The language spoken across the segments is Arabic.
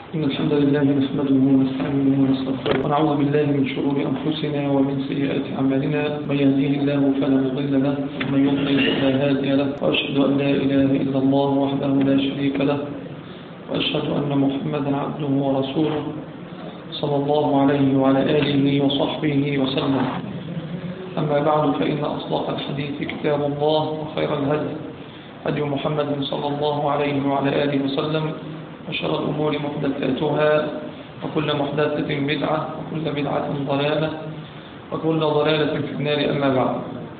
إن الحمد لله نحمده ونستعينه ونستغفره ونعوذ بالله من شرور أنفسنا ومن سيئات أعمالنا. من يهديه الله فلا مضل له ومن يضلل فلا هادي له، وأشهد أن لا إله إلا الله وحده لا شريك له، وأشهد أن محمدا عبده ورسوله صلى الله عليه وعلى آله وصحبه وسلم. أما بعد، فإن أصدق الحديث كتاب الله، وخير الهدي هدي محمد صلى الله عليه وعلى آله وسلم، وشر الأمور محدثاتها، وكل محدثة بدعة، وكل بدعة ضلالة، وكل ضلالة في النار. أما بعد،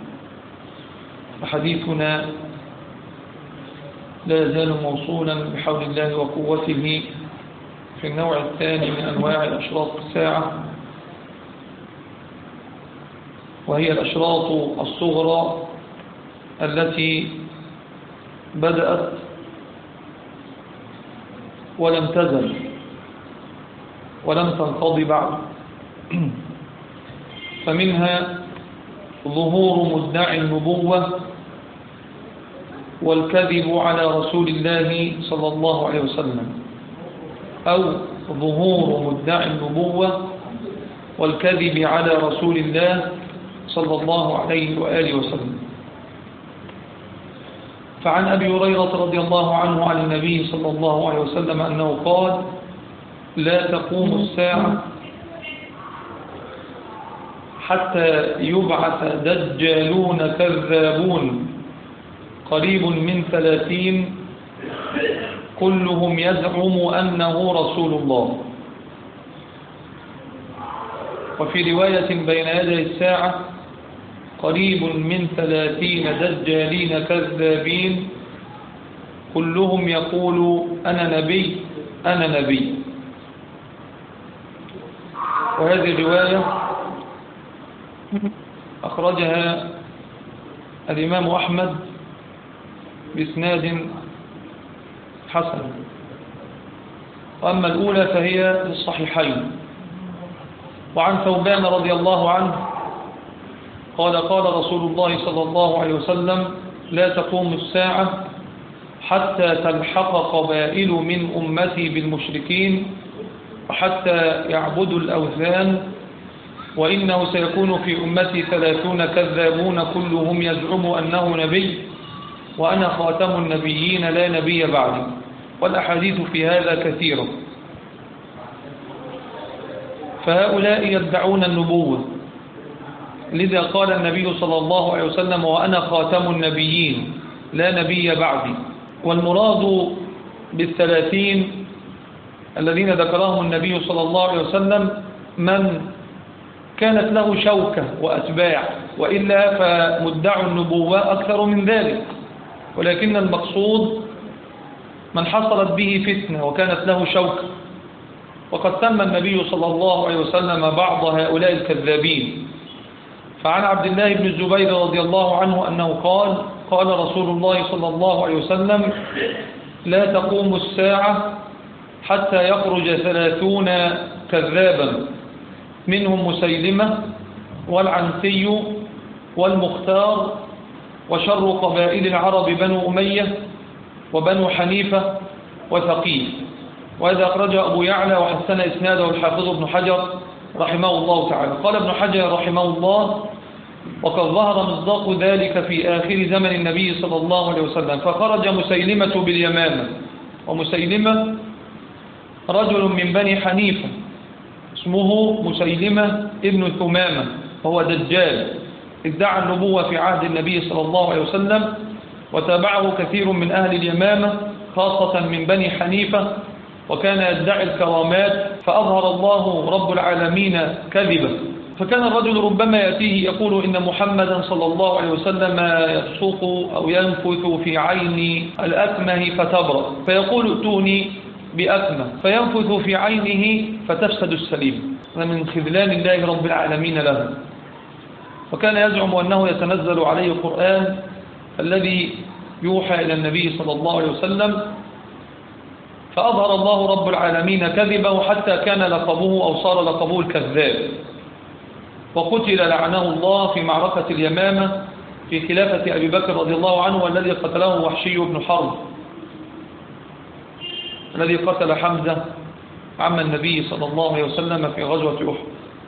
فحديثنا لا يزال موصولا بحول الله وقوته في النوع الثاني من أنواع الأشراط الساعة، وهي الأشراط الصغرى التي بدأت ولم تزل ولم تنقضي بعد. فمنها ظهور مدعي النبوة والكذب على رسول الله صلى الله عليه وسلم، أو ظهور مدعي النبوة والكذب على رسول الله صلى الله عليه وآله وسلم. فعن أبي هريرة رضي الله عنه عن النبي صلى الله عليه وسلم أنه قال: لا تقوم الساعة حتى يبعث دجالون كذابون قريب من 30 كلهم يزعم أنه رسول الله. وفي رواية: بين يدي الساعة قريب من 30 دجالين كذابين كلهم يقول أنا نبي أنا نبي. وهذه الرواية أخرجها الإمام أحمد بإسناد حسن، وأما الأولى فهي للصحيحين. وعن ثوبان رضي الله عنه قال: قال رسول الله صلى الله عليه وسلم: لا تقوم الساعة حتى تلحق قبائل من أمتي بالمشركين وحتى يعبدوا الأوثان، وإنه سيكون في أمتي 30 كذابون كلهم يزعم أنه نبي، وأنا خاتم النبيين لا نبي بعدي. والأحاديث في هذا كثيرة. فهؤلاء يدعون النبوة، لذا قال النبي صلى الله عليه وسلم: وأنا خاتم النبيين لا نبي بعدي. والمراد بال30 الذين ذكرهم النبي صلى الله عليه وسلم من كانت له شوكة وأتباع، وإلا فمدعوا النبوة أكثر من ذلك، ولكن المقصود من حصلت به فتنة وكانت له شوكة. وقد سمى النبي صلى الله عليه وسلم بعض هؤلاء الكذابين. فعن عبد الله بن الزبير رضي الله عنه أنه قال: قال رسول الله صلى الله عليه وسلم: لا تقوم الساعة حتى يخرج 30 كذابا، منهم مسيلمة والعنسي والمختار، وشر قبائل العرب بنو أمية وبنو حنيفة وثقيف. وهذا أخرجه أبو يعلى وحسن إسناده الحافظ ابن حجر رحمه الله تعالى. قال ابن حجر رحمه الله: وقد ظهر مصداق ذلك في آخر زمن النبي صلى الله عليه وسلم، فخرج مسيلمة باليمامة. ومسيلمة رجل من بني حنيفة اسمه مسيلمة ابن ثمامة، وهو دجال ادعى النبوة في عهد النبي صلى الله عليه وسلم، وتابعه كثير من أهل اليمامة خاصة من بني حنيفة، وكان يدعي الكرامات، فأظهر الله رب العالمين كذبه. فكان الرجل ربما يأتيه يقول: إن محمدا صلى الله عليه وسلم يبصق أو ينفث في عين الأكمه فتبرأ، فيقول: ائتوني بأكمه، فينفث في عينه فتفسد السليم. من خذلان الله رب العالمين له. وكان يزعم أنه يتنزل عليه القرآن الذي يوحى إلى النبي صلى الله عليه وسلم، فأظهر الله رب العالمين كذبه حتى كان لقبه أو صار لقبه الكذاب. وقتل لعنه الله في معركة اليمامة في خلافة أبي بكر رضي الله عنه، والذي قتله وحشي بن حرب الذي قتل حمزة عم النبي صلى الله عليه وسلم في غزوة أحد.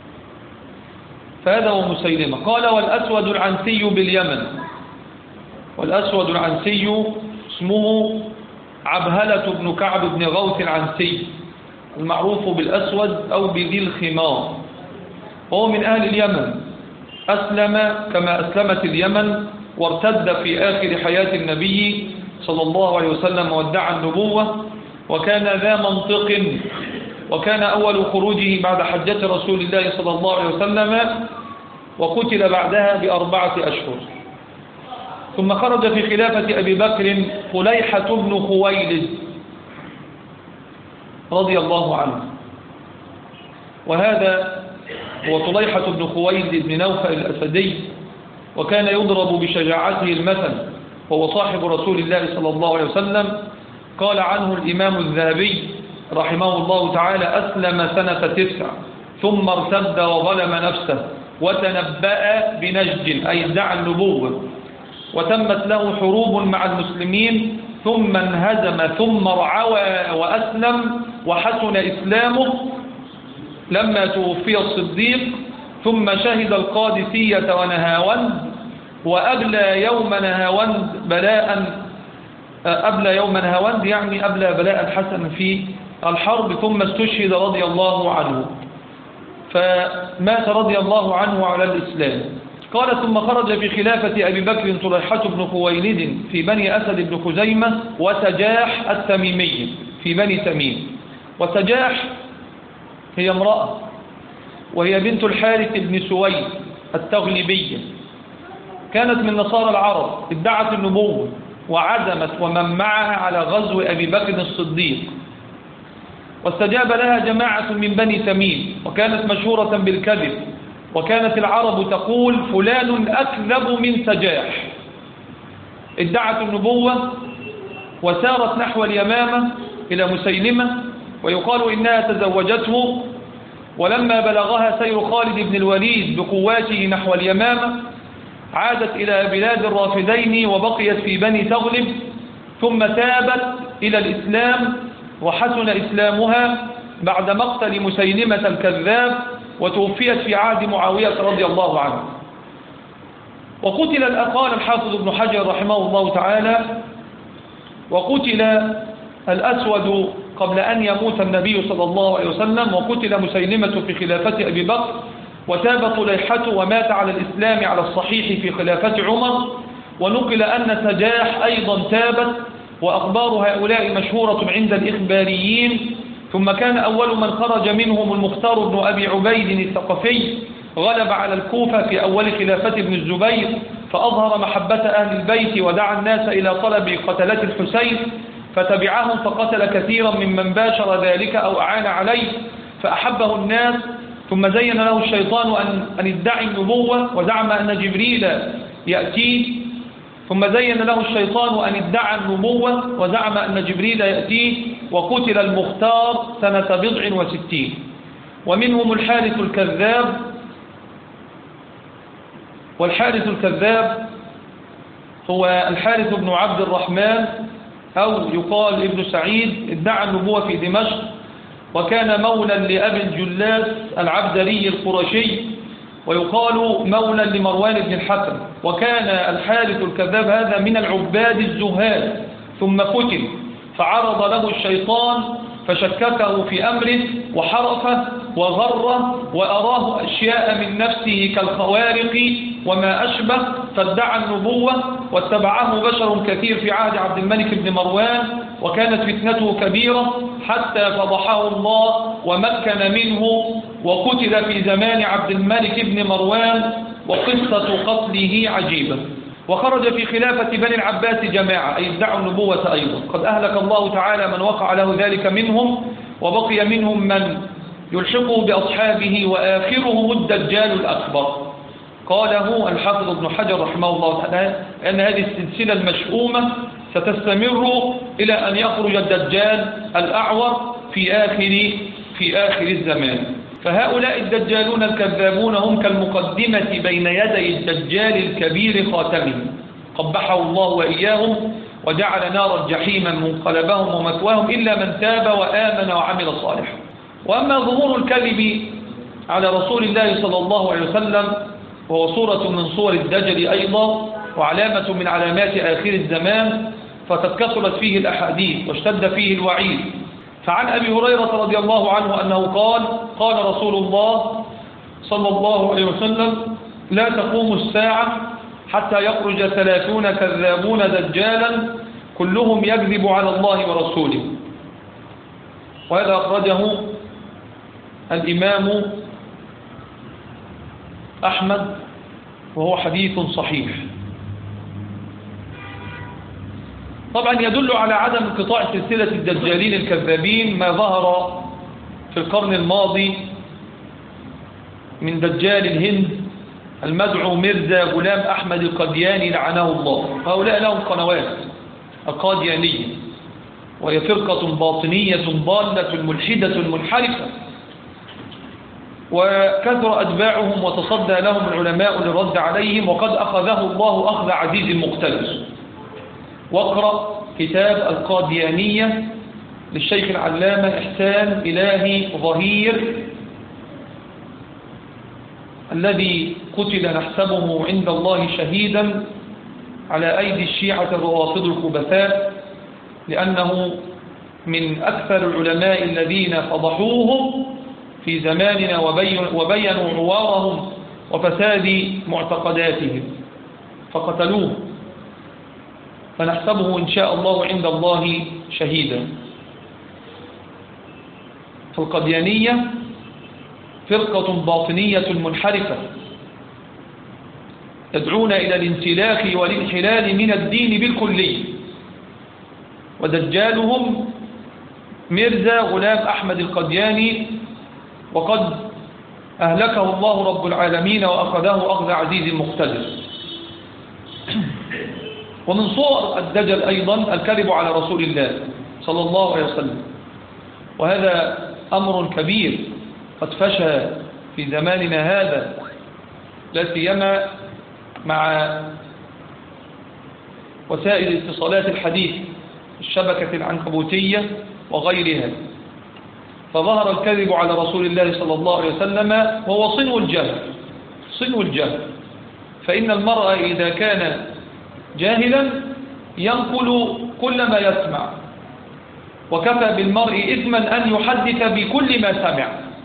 فهذا هو مسيلمة. قال والأسود العنسي باليمن. والأسود العنسي اسمه عبهلة بن كعب بن غوث العنسي المعروف بالأسود أو بذي الخمار، وهو من أهل اليمن، أسلم كما أسلمت اليمن، وارتد في آخر حياة النبي صلى الله عليه وسلم وادعى النبوة، وكان ذا منطق، وكان أول خروجه بعد حجة رسول الله صلى الله عليه وسلم، وقتل بعدها ب4 أشهر. ثم خرج في خلافة أبي بكر طليحة بن خويلد رضي الله عنه، وهذا هو طليحة بن خويلد بن نوفل الأسدي، وكان يضرب بشجاعته المثل، وهو صاحب رسول الله صلى الله عليه وسلم. قال عنه الإمام الذهبي رحمه الله تعالى: أسلم سنة 9 ثم ارتد وظلم نفسه وتنبأ بنجد، أي ادعى النبوة، وتمت له حروب مع المسلمين، ثم انهزم ثم رعوى وأسلم وحسن إسلامه لما توفي الصديق، ثم شهد القادسية ونهاوند، وأبلى يوم نهاوند أبلى يوم نهاوند يعني أبلى بلاء حسنا في الحرب، ثم استشهد رضي الله عنه، فمات رضي الله عنه على الإسلام. قال: ثم خرج في خلافة أبي بكر طليحة بن خويلد في بني أسد بن خزيمة وسجاح التميمي في بني تميم. وسجاح هي امرأة، وهي بنت الحارث بن سويد التغلبية، كانت من نصارى العرب، ادعت النبوة وعزمت ومن معها على غزو أبي بكر الصديق، واستجاب لها جماعة من بني تميم، وكانت مشهورة بالكذب، وكانت العرب تقول: فلان أكذب من سجاح. ادعت النبوة وسارت نحو اليمامة إلى مسيلمة، ويقال إنها تزوجته، ولما بلغها سير خالد بن الوليد بقواته نحو اليمامة عادت إلى بلاد الرافدين وبقيت في بني تغلب، ثم تابت إلى الإسلام وحسن إسلامها بعد مقتل مسيلمة الكذاب، وتوفيت في عهد معاوية رضي الله عنه. وقتل قال الحافظ ابن حجر رحمه الله تعالى: وقتل الأسود قبل أن يموت النبي صلى الله عليه وسلم، وقتل مسيلمة في خلافة أبي بكر، وتاب طليحة ومات على الإسلام على الصحيح في خلافة عمر. ونقل أن سجاح أيضا تابت، وأخبار هؤلاء مشهورة عند الإخباريين. ثم كان أول من خرج منهم المختار بن أبي عبيد الثقفي، غلب على الكوفة في أول خلافة ابن الزبير، فأظهر محبة أهل البيت ودعا الناس إلى طلب قتلة الحسين، فتبعهم فقتل كثيرا ممن باشر ذلك أو أعان عليه، فأحبه الناس. ثم زين له الشيطان أن يدعي النبوة وزعم أن جبريل يأتيه، ثم زين له الشيطان أن ادعى النبوة وزعم أن جبريل يأتيه، وقتل المختار سنة 67. ومنهم الحارث الكذاب، والحارث الكذاب هو الحارث بن عبد الرحمن أو يقال ابن سعيد، ادعى النبوة في دمشق، وكان مولا لأبي الجلاس العبدري القرشي، ويقال مولا لمروان بن الحكم. وكان الحارث الكذاب هذا من العباد الزهاد، ثم فتن، فعرض له الشيطان فشككه في أمره وحرفه وغره وأراه أشياء من نفسه كالخوارق وما أشبه، فادعى النبوة واتبعه بشر كثير في عهد عبد الملك بن مروان، وكانت فتنته كبيرة حتى فضحه الله ومكن منه، وقتل في زمان عبد الملك بن مروان، وقصة قتله عجيبة. وخرج في خلافة بني العباس جماعة، أي ادعوا النبوة أيضا، قد أهلك الله تعالى من وقع له ذلك منهم، وبقي منهم من يلحقه بأصحابه، وآخرهم الدجال الأكبر. قاله الحافظ ابن حجر رحمه الله تعالى أن هذه السلسلة المشؤومة ستستمر إلى أن يخرج الدجال الأعور في آخر الزمان. فهؤلاء الدجالون الكذابون هم كالمقدمة بين يدي الدجال الكبير خاتمهم، قبحه الله وإياهم، وجعل نار الجحيم منقلبهم ومثواهم، إلا من تاب وآمن وعمل صالحا. وأما ظهور الكذب على رسول الله صلى الله عليه وسلم وهو صورة من صور الدجل أيضا وعلامة من علامات آخر الزمان، فقد كثرت فيه الأحاديث واشتد فيه الوعيد. فعن أبي هريرة رضي الله عنه أنه قال: قال رسول الله صلى الله عليه وسلم: لا تقوم الساعة حتى يخرج 30 كذابون دجالا كلهم يكذب على الله ورسوله. وهذا أخرجه الإمام أحمد وهو حديث صحيح. طبعا يدل على عدم انقطاع سلسلة الدجالين الكذابين ما ظهر في القرن الماضي من دجال الهند المدعو ميرزا غلام أحمد القادياني لعنه الله. هؤلاء لهم قنوات القاديانية، وهي فرقة باطنية ضالة ملحدة منحرفة، وكثر أتباعهم وتصدى لهم العلماء للرد عليهم، وقد أخذه الله أخذ عزيز مقتدر. واقرأ كتاب القاديانية للشيخ العلامة إحسان إلهي ظهير الذي قتل نحسبه عند الله شهيدا على أيدي الشيعة الروافض الخبثاء، لأنه من أكثر العلماء الذين فضحوهم في زماننا وبينوا عوارهم وفساد معتقداتهم فقتلوه، فنحسبه إن شاء الله عند الله شهيدا. فالقاديانية فرقة باطنية منحرفة يدعون إلى الانسلاخ والانحلال من الدين بالكلي، ودجالهم ميرزا غلام أحمد القادياني، وقد أهلكه الله رب العالمين وأخذه أخذ عزيز مقتدر. ومن صور الدجل أيضا الكذب على رسول الله صلى الله عليه وسلم، وهذا أمر كبير قد فشى في زماننا هذا، لا سيما مع وسائل الاتصالات الحديث الشبكة العنكبوتية وغيرها. فظهر الكذب على رسول الله صلى الله عليه وسلم وهو صنو الجهل، صنو الجهل. فإن المرء إذا كان جاهلا ينقل كل ما يسمع، وكفى بالمرء إثما أن يحدث بكل ما سمع،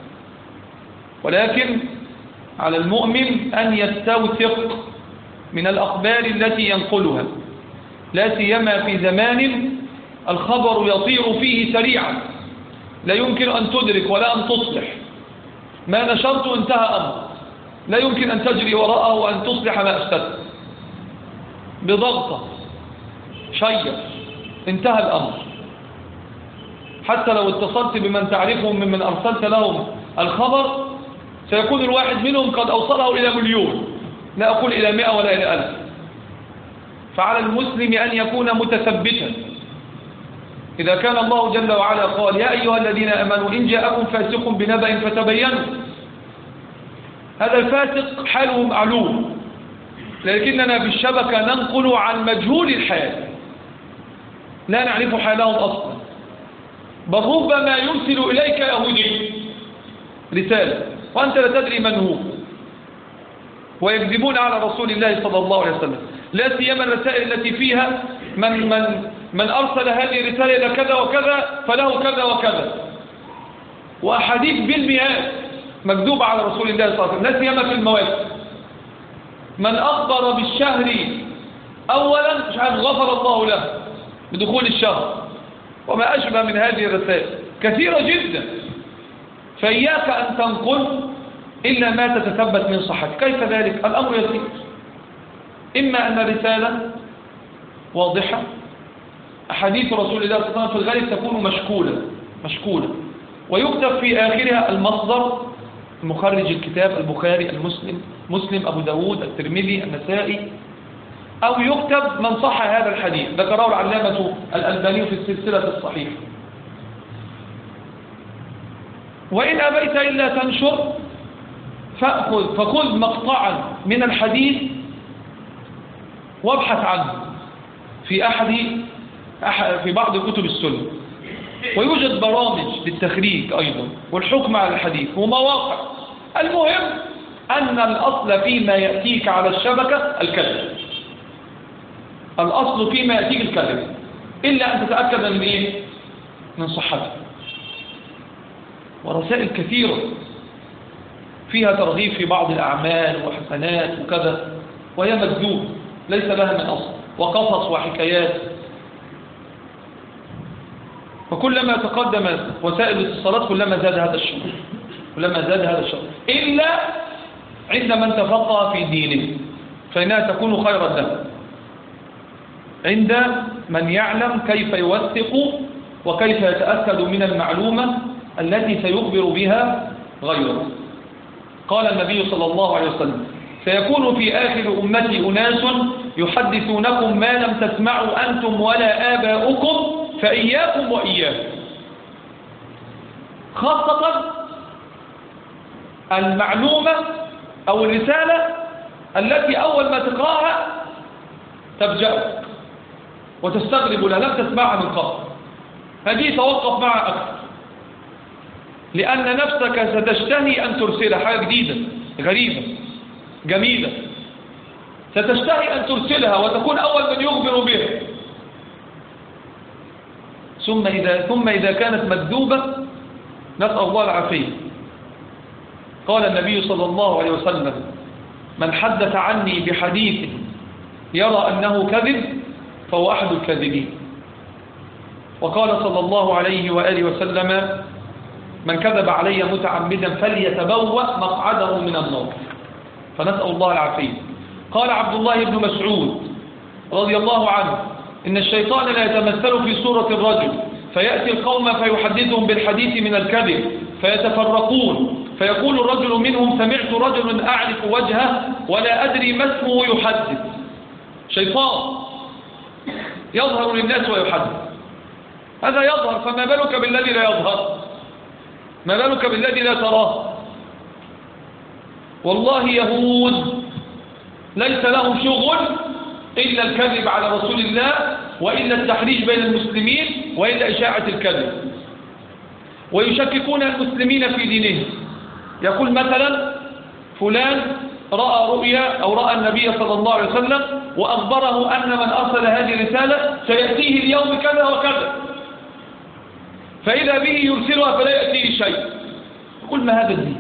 ولكن على المؤمن أن يستوثق من الأخبار التي ينقلها، لا سيما في زمان الخبر يطير فيه سريعا، لا يمكن أن تدرك ولا أن تصلح. ما نشرت انتهى أمر، لا يمكن أن تجري وراءه وأن تصلح ما أفسدت. بضغطة شيء انتهى الأمر. حتى لو اتصلت بمن تعرفهم ممن أرسلت لهم الخبر، سيكون الواحد منهم قد أوصله إلى 1,000,000، لا أقول إلى 100 ولا إلى 1000. فعلى المسلم أن يكون متثبتا. إذا كان الله جل وعلا قال: يا أيها الذين آمنوا إن جاءكم فاسق بنبأ فتبينوا، هذا الفاسق حاله معلوم، لكننا في الشبكة ننقل عن مجهول الحال، لا نعرف حالهم أصلا، بل ربما يرسل إليك يهودي رسالة وأنت لا تدري من هو، ويكذبون على رسول الله صلى الله عليه وسلم، لا سيما الرسائل التي فيها من أرسل هذه الرسالة إلى كذا وكذا فله كذا وكذا، وأحاديث بالمئات مكذوبة على رسول الله صلى الله عليه وسلم، لا سيما في المواسم. من أخبر بالشهر أولا مش عارف غفر الله له بدخول الشهر، وما أشبه من هذه الرسائل كثيرة جدا. فإياك أن تنقل إلا ما تتثبت من صحته. كيف ذلك؟ الأمر يسير. إما أن الرسالة واضحة، أحاديث رسول الله صلى الله عليه وسلم في الغالب تكون مشكولة، ويكتب في آخرها المصدر، مخرج الكتاب البخاري، مسلم، أبو داود، الترمذي، النسائي، أو يكتب من صح هذا الحديث، ذكره العلامة الألباني في السلسلة الصحيحة. وإن أبيت إلا تنشر فخذ مقطعا من الحديث وابحث عنه في بعض كتب السنة، ويوجد برامج للتخريج أيضا والحكم على الحديث ومواقع. المهم أن الأصل فيما يأتيك على الشبكة الكذب، الأصل فيما يأتيك الكذب، إلا أن تتأكد من إيه؟ من صحته. ورسائل كثيرة فيها ترغيب في بعض الأعمال وحسنات وكذا، وهي مكذوب ليس لها من أصل، وقصص وحكايات. فكلما تقدم وسائل الاتصالات كلما زاد هذا الشر، كلما زاد هذا الشر، إلا عند من تفقه في دينه فإنها تكون خيرا له، عند من يعلم كيف يوثق وكيف يتأكد من المعلومة التي سيخبر بها غيره. قال النبي صلى الله عليه وسلم: سيكون في آخر أمتي أناس يحدثونكم ما لم تسمعوا أنتم ولا آباؤكم فإياكم وإياكم. خاصة المعلومة أو الرسالة التي أول ما تقرأها تفجأك وتستغرب لها، لم تسمعها من قبل. هذه توقف معها أكثر، لأن نفسك ستشتهي أن ترسل حاجة جديدة غريبة جميلة، ستشتهي أن ترسلها وتكون أول من يخبر بها. ثم إذا كانت مكذوبة نسأل الله العافية. قال النبي صلى الله عليه وسلم: من حدث عني بحديث يرى أنه كذب فهو أحد الكاذبين. وقال صلى الله عليه وآله وسلم: من كذب علي متعمدا فليتبوأ مقعده من النار. فنسأل الله العافية. قال عبد الله بن مسعود رضي الله عنه: إن الشيطان لا يتمثل في صورة الرجل فيأتي القوم فيحدثهم بالحديث من الكذب فيتفرقون، فيقول الرجل منهم: سمعت رجل أعرف وجهه ولا أدري ما اسمه يحدث. شيطان يظهر للناس ويحدث، هذا يظهر، فما بالك بالذي لا يظهر؟ ما بالك بالذي لا تراه؟ والله يهود ليس لهم شغل إلا الكذب على رسول الله، وإلا التحريج بين المسلمين، وإلا إشاعة الكذب. ويشككون المسلمين في دينهم. يقول مثلا فلان رأى رؤيا أو رأى النبي صلى الله عليه وسلم وأخبره أن من أرسل هذه الرسالة سيأتيه اليوم كذا وكذا، فإذا به يرسلها فلا يأتيه شيء. يقول: ما هذا الدين؟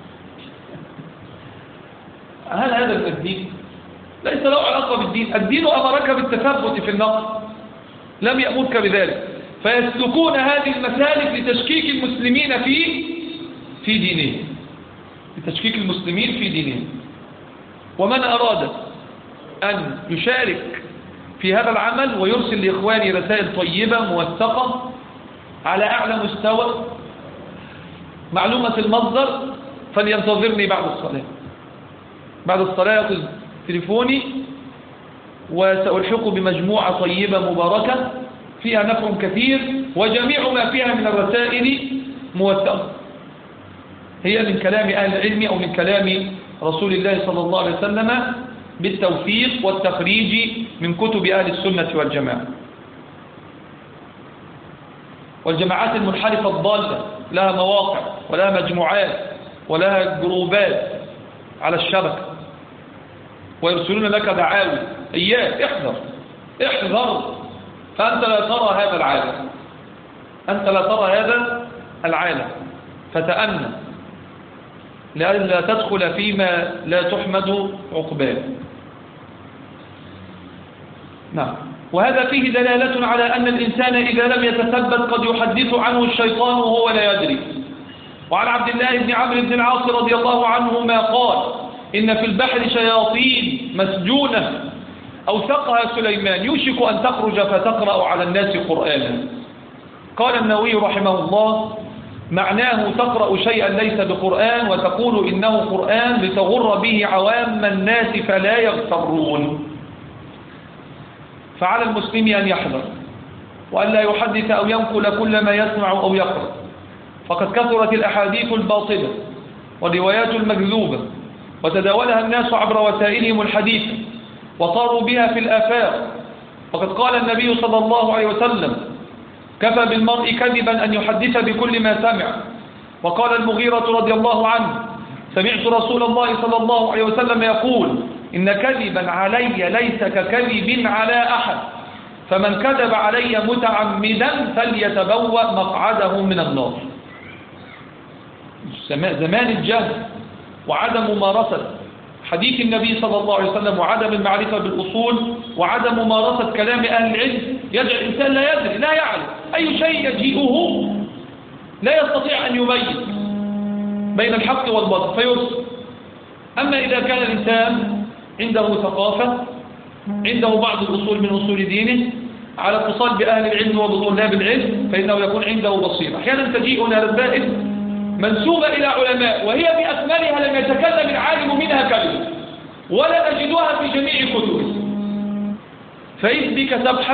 هل هذا من الدين؟ ليس له علاقة بالدين. الدين أمرك بالتثبت في النقل، لم يأمرك بذلك. فيسلكون هذه المسالك لتشكيك المسلمين في دينهم، لتشكيك المسلمين في دينهم. ومن أراد أن يشارك في هذا العمل ويرسل لإخواني رسائل طيبة موثقة على أعلى مستوى معلومة المصدر فلينتظرني بعد الصلاة. بعد الصلاة يأخذ تليفوني وسألحقه بمجموعة طيبة مباركة فيها نفع كثير، وجميع ما فيها من الرسائل موثقة، هي من كلام أهل العلم أو من كلام رسول الله صلى الله عليه وسلم بالتوثيق والتخريج من كتب أهل السنة والجماعة. والجماعات المنحرفة الضالة لها مواقع ولها مجموعات ولها جروبات على الشبكة، ويرسلون لك دعاوي. إياك احذر احذر، فأنت لا ترى هذا العالم، أنت لا ترى هذا العالم، فتأنى لئلا تدخل فيما لا تحمد عقباه. نعم. وهذا فيه دلالة على أن الإنسان إذا لم يتثبت قد يحدث عنه الشيطان وهو لا يدري. وعن عبد الله بن عمرو بن العاص رضي الله عنهما قال: إن في البحر شياطين مسجونة أوثقها سليمان يوشك أن تخرج فتقرأ على الناس قرآنا. قال النووي رحمه الله: معناه تقرأ شيئا ليس بقرآن وتقول إنه قرآن لتغر به عوام الناس فلا يغترون. فعلى المسلم أن يحذر وأن لا يحدث أو ينقل كل ما يسمع أو يقرأ، فقد كثرت الأحاديث الباطلة والروايات المكذوبة وتداولها الناس عبر وسائلهم الحديثة وطاروا بها في الآفاق. فقد قال النبي صلى الله عليه وسلم: كفى بالمرء كذبا أن يحدث بكل ما سمع. وقال المغيرة رضي الله عنه سمعت رسول الله صلى الله عليه وسلم يقول إن كذبا علي ليس ككذب على أحد، فمن كذب علي متعمدا فليتبوأ مقعده من النار. زمان الجهل وعدم ممارسة حديث النبي صلى الله عليه وسلم وعدم المعرفة بالأصول وعدم ممارسة كلام أهل العلم يجعل الإنسان لا يدري لا يعلم أي شيء يجيئه، لا يستطيع أن يميز بين الحق والباطل فيرسل. أما إذا كان الإنسان عنده ثقافة، عنده بعض الأصول من أصول دينه، على اتصال بأهل العلم وبطلاب العلم، فإنه يكون عنده بصيرة. أحيانا تجيئنا رسائل منسوبة إلى علماء وهي بأكملها لم يتكلم العالم منها كلمة ولا تجدها في جميع كتبه، فإذ بك تبحث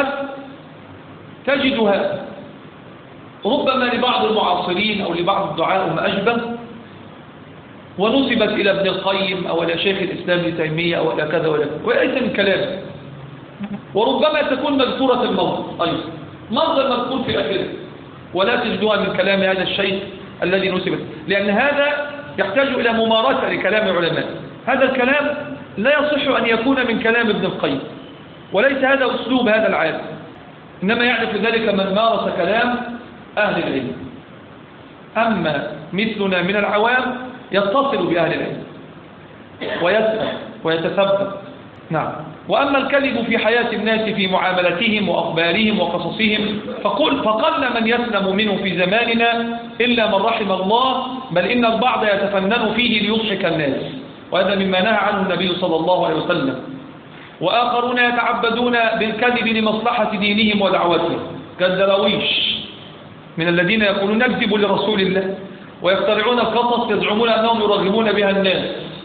تجدها ربما لبعض المعاصرين أو لبعض الدعاء ما أشبه، ونسبت إلى ابن القيم أو إلى شيخ الإسلام ابن تيمية أو إلى كذا ولا كذا، وليس من كلامه. وربما تكون مذكورة الموضوع أيضا منظر مذكور في آخره، ولا تجدها من كلام هذا الشيخ الذي نسبت، لأن هذا يحتاج إلى ممارسة لكلام العلماء. هذا الكلام لا يصح أن يكون من كلام ابن القيم، وليس هذا أسلوب هذا العالم، إنما يعرف ذلك من مارس كلام أهل العلم. أما مثلنا من العوام يتصل بأهل العلم ويسأل ويتثبت. نعم. وأما الكذب في حياة الناس في معاملتهم وأخبارهم وقصصهم فقل من يسلم منه في زماننا إلا من رحم الله، بل إن البعض يتفنن فيه ليضحك الناس، وهذا مما نهى عنه النبي صلى الله عليه وسلم. وآخرون يتعبدون بالكذب لمصلحة دينهم ودعوتهم كالدراويش من الذين يقولون نكذب لرسول الله ويخترعون القصص يزعمون أنهم يرغبون بها الناس،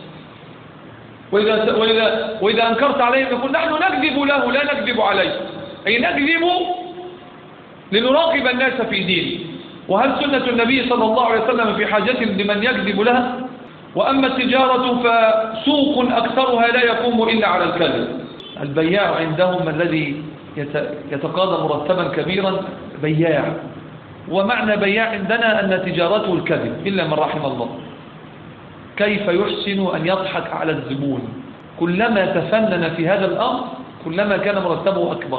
وإذا أنكرت عليهم يقول نحن نكذب له لا نكذب عليه، أي نكذب لنراقب الناس في دينه. وهل سنة النبي صلى الله عليه وسلم في حاجة لمن يكذب لها؟ وأما التجارة فسوق أكثرها لا يقوم إلا على الكذب. البياع عندهم الذي يتقاضى مرتبا كبيرا بياع، ومعنى بياع عندنا أن تجارته الكذب إلا من رحم الله. كيف يحسن أن يضحك على الزبون؟ كلما تفنن في هذا الأمر كلما كان مرتبه أكبر.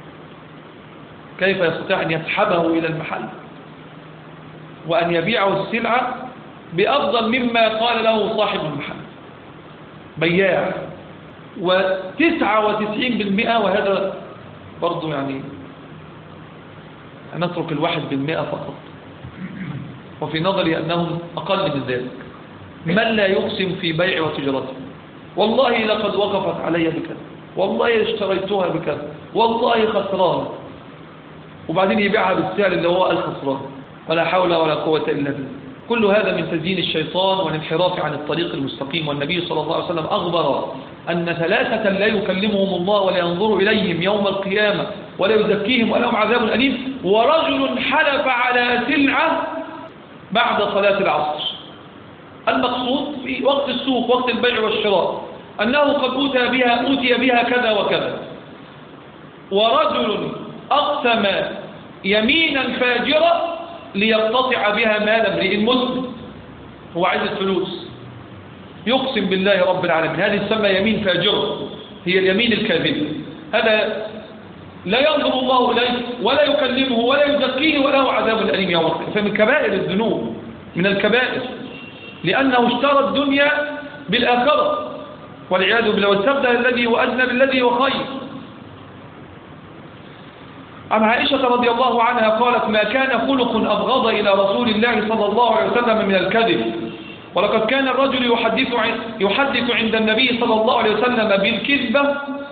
كيف يستطيع أن يسحبه إلى المحل وأن يبيعه السلعة بأفضل مما قال له صاحب المحل؟ بياع. 99%، وهذا برضو يعني نترك 1% فقط، وفي نظري أنهم أقل من ذلك، من لا يقسم في بيع وتجارته. والله لقد وقفت علي بكذا، والله اشتريتها بكذا، والله خسران، وبعدين يبيعها بالسعر اللي هو الخسران. ولا حول ولا قوة إلا بالله. كل هذا من تزيين الشيطان والانحراف عن الطريق المستقيم. والنبي صلى الله عليه وسلم أخبر أن 3 لا يكلمهم الله ولا ينظر إليهم يوم القيامة ولا يزكيهم ولهم عذاب أليم، ورجل حلف على سلعة بعد صلاة العصر. المقصود في وقت السوق، وقت البيع والشراء، أنه قد أوتي بها كذا وكذا. ورجل أقسم يمينا فاجرة ليقتطع بها مال امرئ مسلم، هو عايز الفلوس، يقسم بالله رب العالمين. هذه تسمى يمين فاجرة، هي اليمين الكاذبة. هذا لا ينظر الله إليه ولا يكلمه ولا يزكيه وله عذاب أليم يوم القيامة. فمن كبائر الذنوب، من الكبائر، لأنه اشترى الدنيا بالآخرة والعياذ بالله، واستبدل الذي هو أدنى بالذي هو خير. عن عائشة رضي الله عنها قالت ما كان خلق أبغض إلى رسول الله صلى الله عليه وسلم من الكذب، ولقد كان الرجل يحدث عند النبي صلى الله عليه وسلم بالكذبة،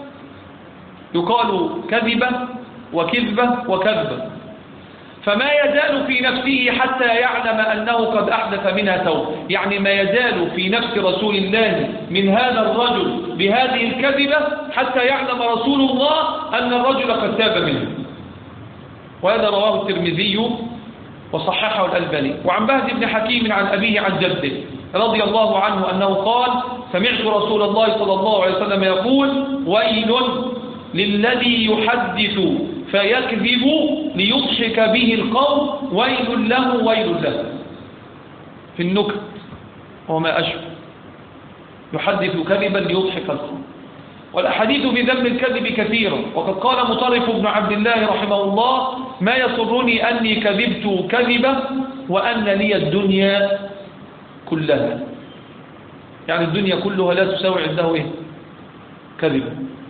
يقال كذبة وكذبة وكذبة، فما يزال في نفسه حتى يعلم أنه قد أحدث منها توبة. يعني ما يزال في نفس رسول الله من هذا الرجل بهذه الكذبة حتى يعلم رسول الله أن الرجل قد تاب منه. وهذا رواه الترمذي وصححه الألباني. وعن بهز بن حكيم عن أبيه عن جده رضي الله عنه أنه قال سمعت رسول الله صلى الله عليه وسلم يقول ويل للذي يحدث فيكذب ليضحك به القوم ويل له ويل له، في النكت وما أشبه، يحدث كذبا ليضحك القوم. والأحاديث في ذم الكذب كثيرة، وقد قال مطرف بن عبد الله رحمه الله: ما يسرني أني كذبت كذبة وأن لي الدنيا كلها. يعني الدنيا كلها لا تساوي عنده إيه؟ كذبة.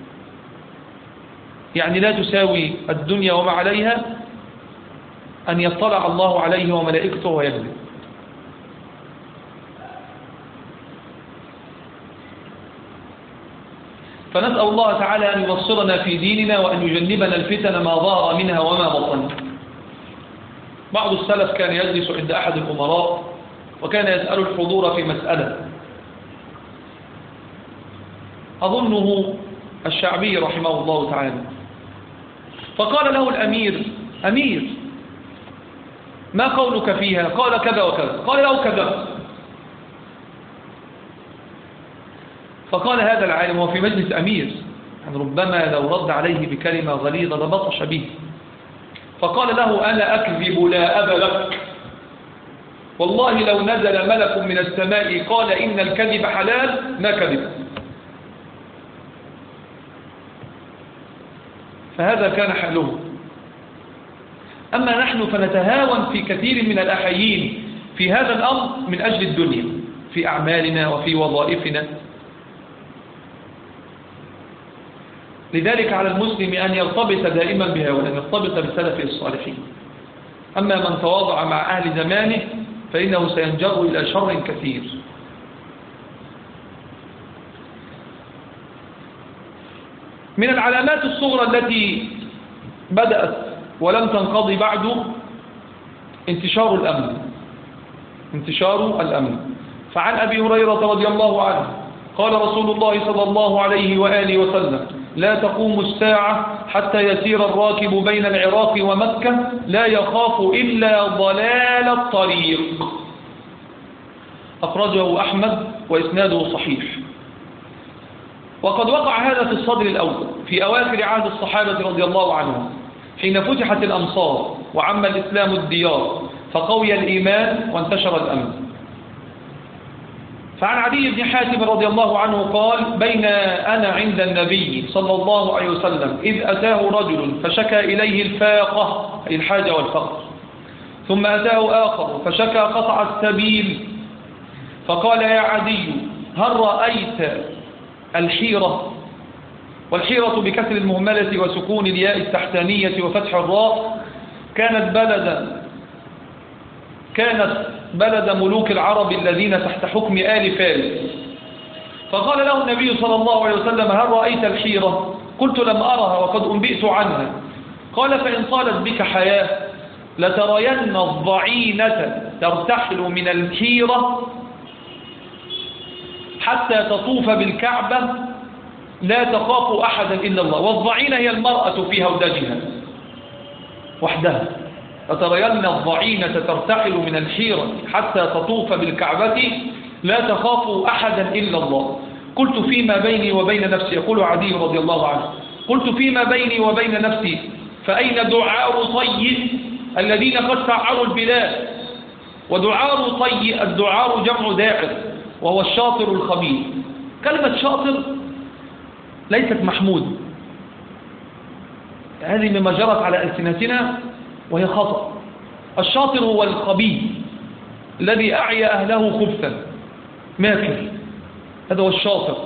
يعني لا تساوي الدنيا وما عليها أن يطلع الله عليه وملائكته ويكذب. فنسأل الله تعالى أن يبصرنا في ديننا وأن يجنبنا الفتن ما ظهر منها وما بطن. بعض السلف كان يجلس عند أحد الأمراء وكان يسأل الحضور في مسألة، أظنه الشعبي رحمه الله تعالى، فقال له الأمير: أمير، ما قولك فيها؟ قال كذا وكذا. قال له كذا. فقال هذا العالم وفي مجلس أمير، يعني ربما لو رد عليه بكلمة غليظة لبطش به، فقال له: أنا أكذب لا أب لك، والله لو نزل ملك من السماء قال إن الكذب حلال ما كذب. فهذا كان حاله. أما نحن فنتهاون في كثير من الأحيين في هذا الأمر من أجل الدنيا، في أعمالنا وفي وظائفنا. لذلك على المسلم أن يرتبط دائما بها وأن يرتبط بسلفه الصالحين. أما من تواضع مع أهل زمانه فإنه سينجر إلى شر كثير. من العلامات الصغرى التي بدأت ولم تنقضي بعد انتشار الأمن. انتشار الأمن. فعن أبي هريرة رضي الله عنه قال رسول الله صلى الله عليه وآله وسلم: لا تقوم الساعة حتى يسير الراكب بين العراق ومكة لا يخاف إلا ضلال الطريق. أخرجه أحمد وإسناده صحيح. وقد وقع هذا في الصدر الأول في أواخر عهد الصحابة رضي الله عنهم، حين فتحت الأمصار وعم الإسلام الديار فقوي الإيمان وانتشر الأمن. فعن عدي بن حاتم رضي الله عنه قال: بين أنا عند النبي صلى الله عليه وسلم إذ أتاه رجل فشكى إليه الفاقة، أي الحاجة والفقر، ثم أتاه آخر فشكى قطع السبيل، فقال: يا عدي، هل رأيت الحيرة؟ والحيرة بكسر المهملة وسكون الياء التحتانية وفتح الراء كانت بلد ملوك العرب الذين تحت حكم آل فارس. فقال له النبي صلى الله عليه وسلم: هل رأيت الحيرة؟ قلت: لم أرها وقد أنبئت عنها. قال: فإن طالت بك حياة لترين الضعينة ترتحل من الحيرة حتى تطوف بالكعبة لا تخاف أحدا إلا الله. والضعينة هي المرأة في هودجها وحدها. لترين الضعينة ترتحل من الحيرة حتى تطوف بالكعبة لا تخاف أحدا إلا الله. قلت: فيما بيني وبين نفسي، يقول عدي رضي الله عنه، قلت: فيما بيني وبين نفسي فأين دعار طي الذين قد سعروا البلاد؟ ودعار طي، الدعار جمع داعر وهو الشاطر الخبيث. كلمة شاطر ليست محمود، هذه مما جرت على ألسنتنا وهي خطأ. الشاطر هو الخبيث الذي أعيا أهله خبثا ماكر، هذا هو الشاطر.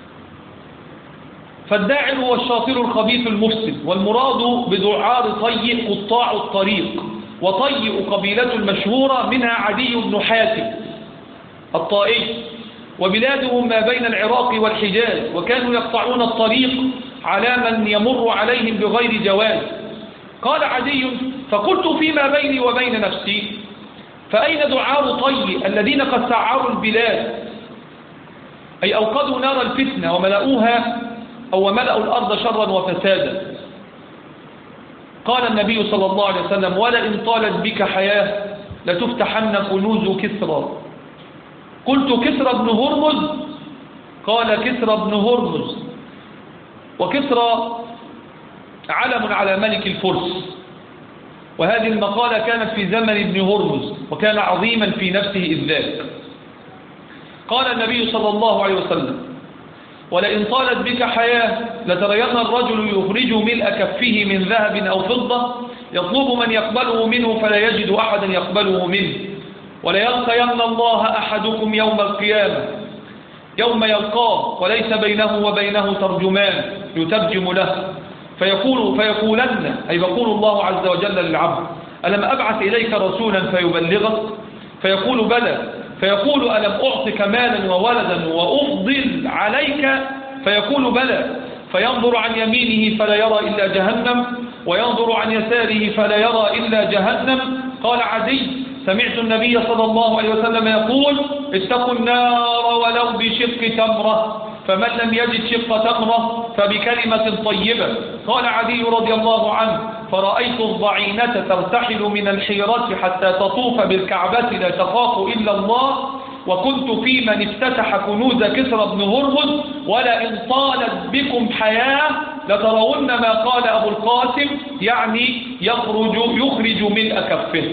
فالداعر هو الشاطر الخبيث المفسد. والمراد بدعار طي قطاع الطريق. وطي قبيلة المشهورة منها عدي بن حاتم الطائي، وبلادهم ما بين العراق والحجاز، وكانوا يقطعون الطريق على من يمر عليهم بغير جواز. قال عدي: فقلت فيما بيني وبين نفسي فأين دعار طي الذين قد سعروا البلاد، أي أوقدوا نار الفتنة وملأوها أو ملأوا الأرض شرا وفسادا. قال النبي صلى الله عليه وسلم: ولئن طالت بك حياة لتفتحن كنوز كسرى. قلت: كسرى بن هرمز؟ قال: كسرى بن هرمز. وكسرى علم على ملك الفرس، وهذه المقالة كانت في زمن ابن هرمز، وكان عظيما في نفسه إذ ذاك. قال النبي صلى الله عليه وسلم: ولئن طالت بك حياة لترين الرجل يخرج ملء كفه من ذهب أو فضة يطلب من يقبله منه فلا يجد أحدا يقبله منه، وليلقين الله أحدكم يوم القيامة يوم يلقاه وليس بينه وبينه ترجمان يترجم له فيقولن، أي يقول الله عز وجل للعبد: ألم أبعث إليك رسولا فيبلغك؟ فيقول: بلى. فيقول: ألم أعطك مالا وولدا وأفضل عليك؟ فيقول: بلى. فينظر عن يمينه فلا يرى إلا جهنم، وينظر عن يساره فلا يرى إلا جهنم. قال عدي: سمعت النبي صلى الله عليه وسلم يقول: اتقوا النار ولو بشق تمرة، فمن لم يجد شق تمرة فبكلمة طيبة. قال عدي رضي الله عنه: فرأيت الضعينة ترتحل من الحيرة حتى تطوف بالكعبة لا تخاف إلا الله، وكنت في من افتتح كنوز كسرى بن هرمز، ولئن طالت بكم حياة لترون ما قال أبو القاسم، يعني يخرج ملء كفه.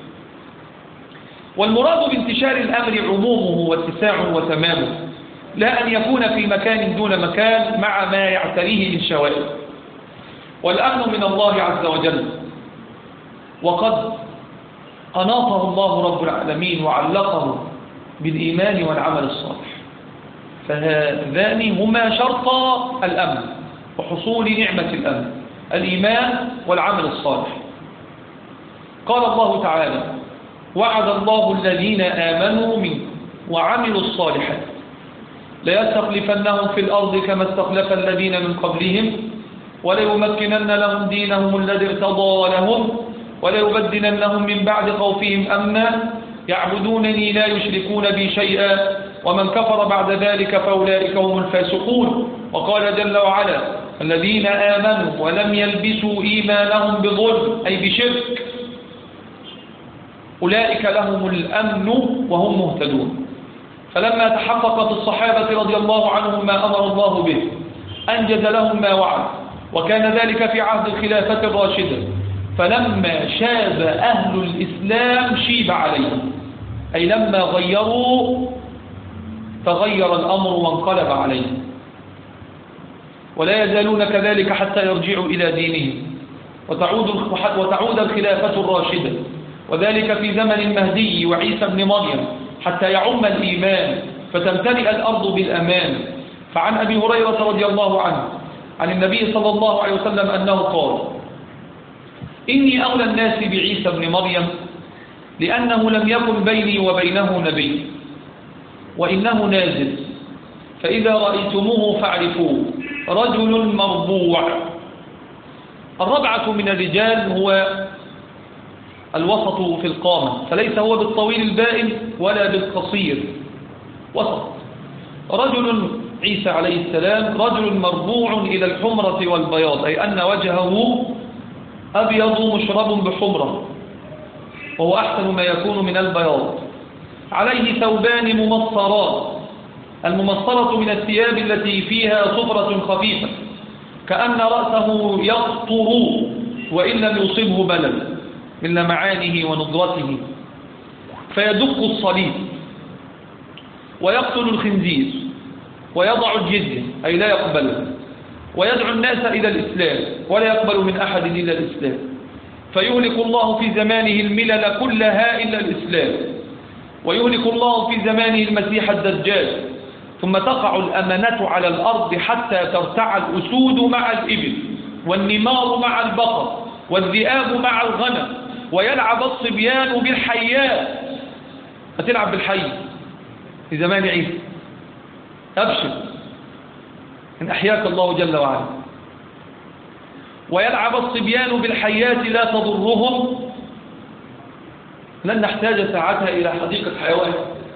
والمراد بانتشار الأمر عمومه واتساعه وتمامه، لا أن يكون في مكان دون مكان مع ما يعتريه من شوائب. والأمن من الله عز وجل، وقد أناطه الله رب العالمين وعلقه بالإيمان والعمل الصالح، فهذان هما شرطا الأمن وحصول نعمة الأمن: الإيمان والعمل الصالح. قال الله تعالى: وعد الله الذين آمنوا منكم وعملوا الصالحات ليستخلفنهم في الأرض كما استخلف الذين من قبلهم وليمكنن لهم دينهم الذي ارتضى لهم وليبدلنهم من بعد خوفهم أمنا يعبدونني لا يشركون بي شيئا ومن كفر بعد ذلك فأولئك هم الفاسقون. وقال جل وعلا: الذين آمنوا ولم يلبسوا إيمانهم بظلم، أي بشرك، أولئك لهم الأمن وهم مهتدون. فلما تحقق في الصحابة رضي الله عنهم ما أمر الله به أنجز لهم ما وعد، وكان ذلك في عهد الخلافة الراشدة، فلما شاب أهل الإسلام شيب عليهم، أي لما غيروا تغير الأمر وانقلب عليهم، ولا يزالون كذلك حتى يرجعوا إلى دينهم وتعود الخلافة الراشدة، وذلك في زمن المهدي وعيسى بن مريم، حتى يعم الإيمان فتمتلئ الأرض بالأمان. فعن أبي هريرة رضي الله عنه عن النبي صلى الله عليه وسلم أنه قال: إني أولى الناس بعيسى بن مريم لأنه لم يكن بيني وبينه نبي، وإنه نازل، فإذا رأيتموه فاعرفوه، رجل مربوع. الربعة من الرجال هو الوسط في القامة، فليس هو بالطويل البائن ولا بالقصير، وسط. رجل عيسى عليه السلام رجل مربوع إلى الحمرة والبياض، أي أن وجهه أبيض مشرب بحمرة، وهو أحسن ما يكون من البياض. عليه ثوبان ممصرات، الممصرة من الثياب التي فيها صفرة خفيفة كأن رأسه يقطر وإن لم يصبه بلل من لمعانه ونضرته، فيدق الصليب ويقتل الخنزير ويضع الجزية، أي لا يقبله، ويدعو الناس إلى الإسلام ولا يقبل من أحد إلا الإسلام، فيهلك الله في زمانه الملل كلها إلا الإسلام، ويهلك الله في زمانه المسيح الدجال، ثم تقع الأمانة على الأرض حتى ترتع الأسود مع الإبل والنمار مع البقر والذئاب مع الغنم، ويلعب الصبيان بالحيات. هتلعب بالحي في زمان عيسى، أبشر إن أحياك الله جل وعلا. ويلعب الصبيان بالحيات لا تضرهم، لن نحتاج ساعتها إلى حديقة حيوان.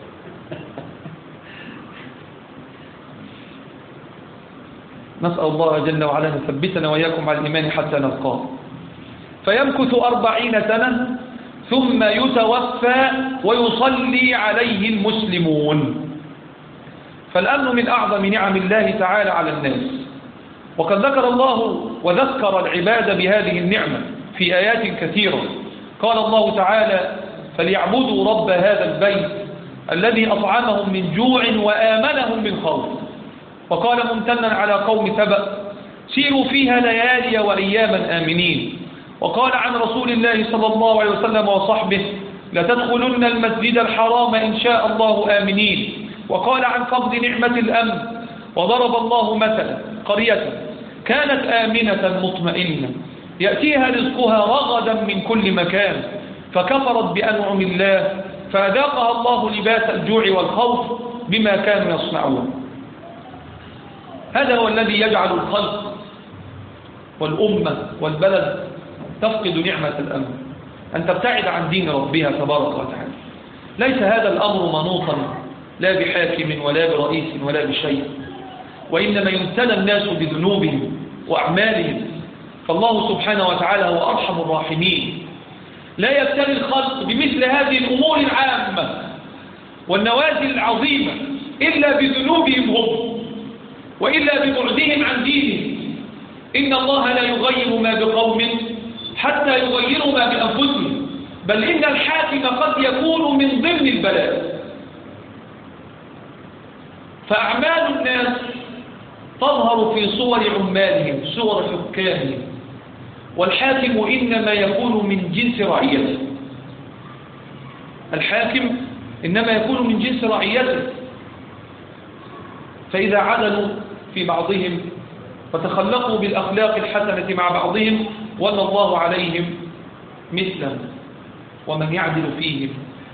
نسأل الله جل وعلا نثبتنا وإياكم على الإيمان حتى نلقاه. فيمكث 40 سنة ثم يتوفى ويصلي عليه المسلمون. فالأمن من أعظم نعم الله تعالى على الناس، وقد ذكر الله وذكر العباد بهذه النعمة في آيات كثيرة، قال الله تعالى: فليعبدوا رب هذا البيت الذي أطعمهم من جوع وآمنهم من خوف. وقال ممتنا على قوم سبأ: سيروا فيها ليالي وأياما آمنين. وقال عن رسول الله صلى الله عليه وسلم وصحبه: لتدخلن المسجد الحرام إن شاء الله آمنين. وقال عن فضل نعمة الأمن: وضرب الله مثلا قرية كانت آمنة مطمئنة يأتيها رزقها رغدا من كل مكان فكفرت بأنعم الله فأذاقها الله لباس الجوع والخوف بما كانوا يصنعون. هذا هو الذي يجعل الخلق والأمة والبلد تفقد نعمة الأمن، أن تبتعد عن دين ربها تبارك وتعالى. ليس هذا الأمر منوطا لا بحاكم ولا برئيس ولا بشيء، وإنما يبتلى الناس بذنوبهم وأعمالهم، فالله سبحانه وتعالى هو أرحم الراحمين. لا يبتلي الخلق بمثل هذه الأمور العامة والنوازل العظيمة إلا بذنوبهم هم، وإلا ببعدهم عن دينهم. إن الله لا يغير ما بقوم حتى يغيروا ما بأنفسهم، بل إن الحاكم قد يكون من ضمن البلاء. فأعمال الناس تظهر في صور عمالهم، صور حكامهم، والحاكم إنما يكون من جنس رعيته. الحاكم إنما يكون من جنس رعيته، فإذا عدلوا في بعضهم وتخلقوا بالأخلاق الحسنة مع بعضهم ولى الله عليهم مثلهم ومن يعدل فيهم.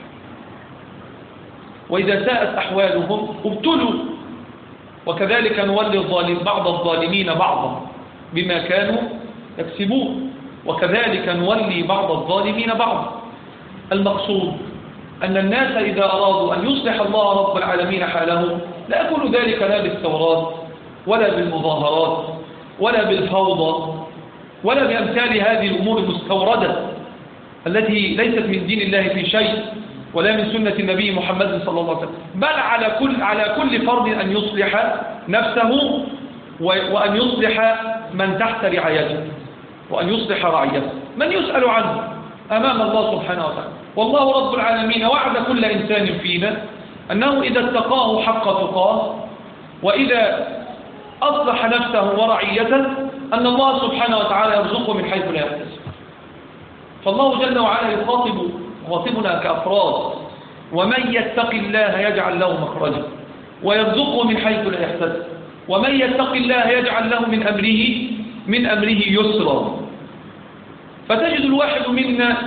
وإذا ساءت أحوالهم ابتلوا، وكذلك نولي بعض الظالمين بعضا بما كانوا يكسبون، وكذلك نولي بعض الظالمين بعضا. المقصود أن الناس إذا أرادوا أن يصلح الله رب العالمين حالهم لا يكون ذلك لا بالثورات ولا بالمظاهرات ولا بالفوضى ولا بأمثال هذه الأمور المستوردة التي ليست من دين الله في شيء ولا من سنة النبي محمد صلى الله عليه وسلم، بل على كل فرد أن يصلح نفسه وأن يصلح من تحت رعايته وأن يصلح رعيته. من يسأل عنه أمام الله سبحانه وتعالى. والله رب العالمين وعد كل إنسان فينا أنه إذا اتقاه حق تقاه وإذا أصلح نفسه ورعيته أن الله سبحانه وتعالى يرزقه من حيث لا يحتسب. فالله جل وعلا يخاطبنا كأفراد: ومن يتق الله يجعل له مخرجا ويرزقه من حيث لا يحتسب، ومن يتق الله يجعل له من أمره يسرا. فتجد الواحد منا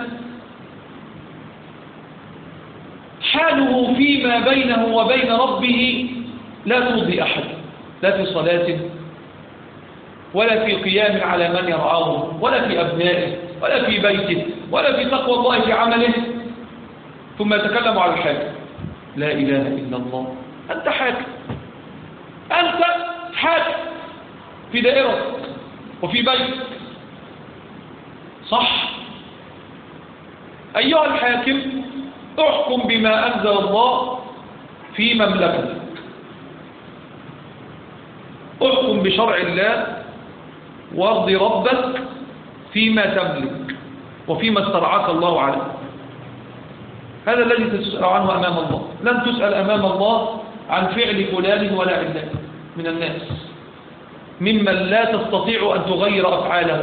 حاله فيما بينه وبين ربه لا ترضي أحد، لا في صلاة ولا في قيام على من يرعاه ولا في أبنائه ولا في بيته ولا في تقوى الله في عمله، ثم يتكلم على الحاكم: لا إله إلا الله. أنت حاكم، أنت حاكم في دائرتك وفي بيتك، صح؟ أيها الحاكم احكم بما أنزل الله في مملكتك، احكم بشرع الله وارض ربك فيما تملك وفيما استرعاك الله عليه. هذا الذي تسأل عنه أمام الله. لن تسأل أمام الله عن فعل فلان ولا علان من الناس ممن لا تستطيع أن تغير أفعاله.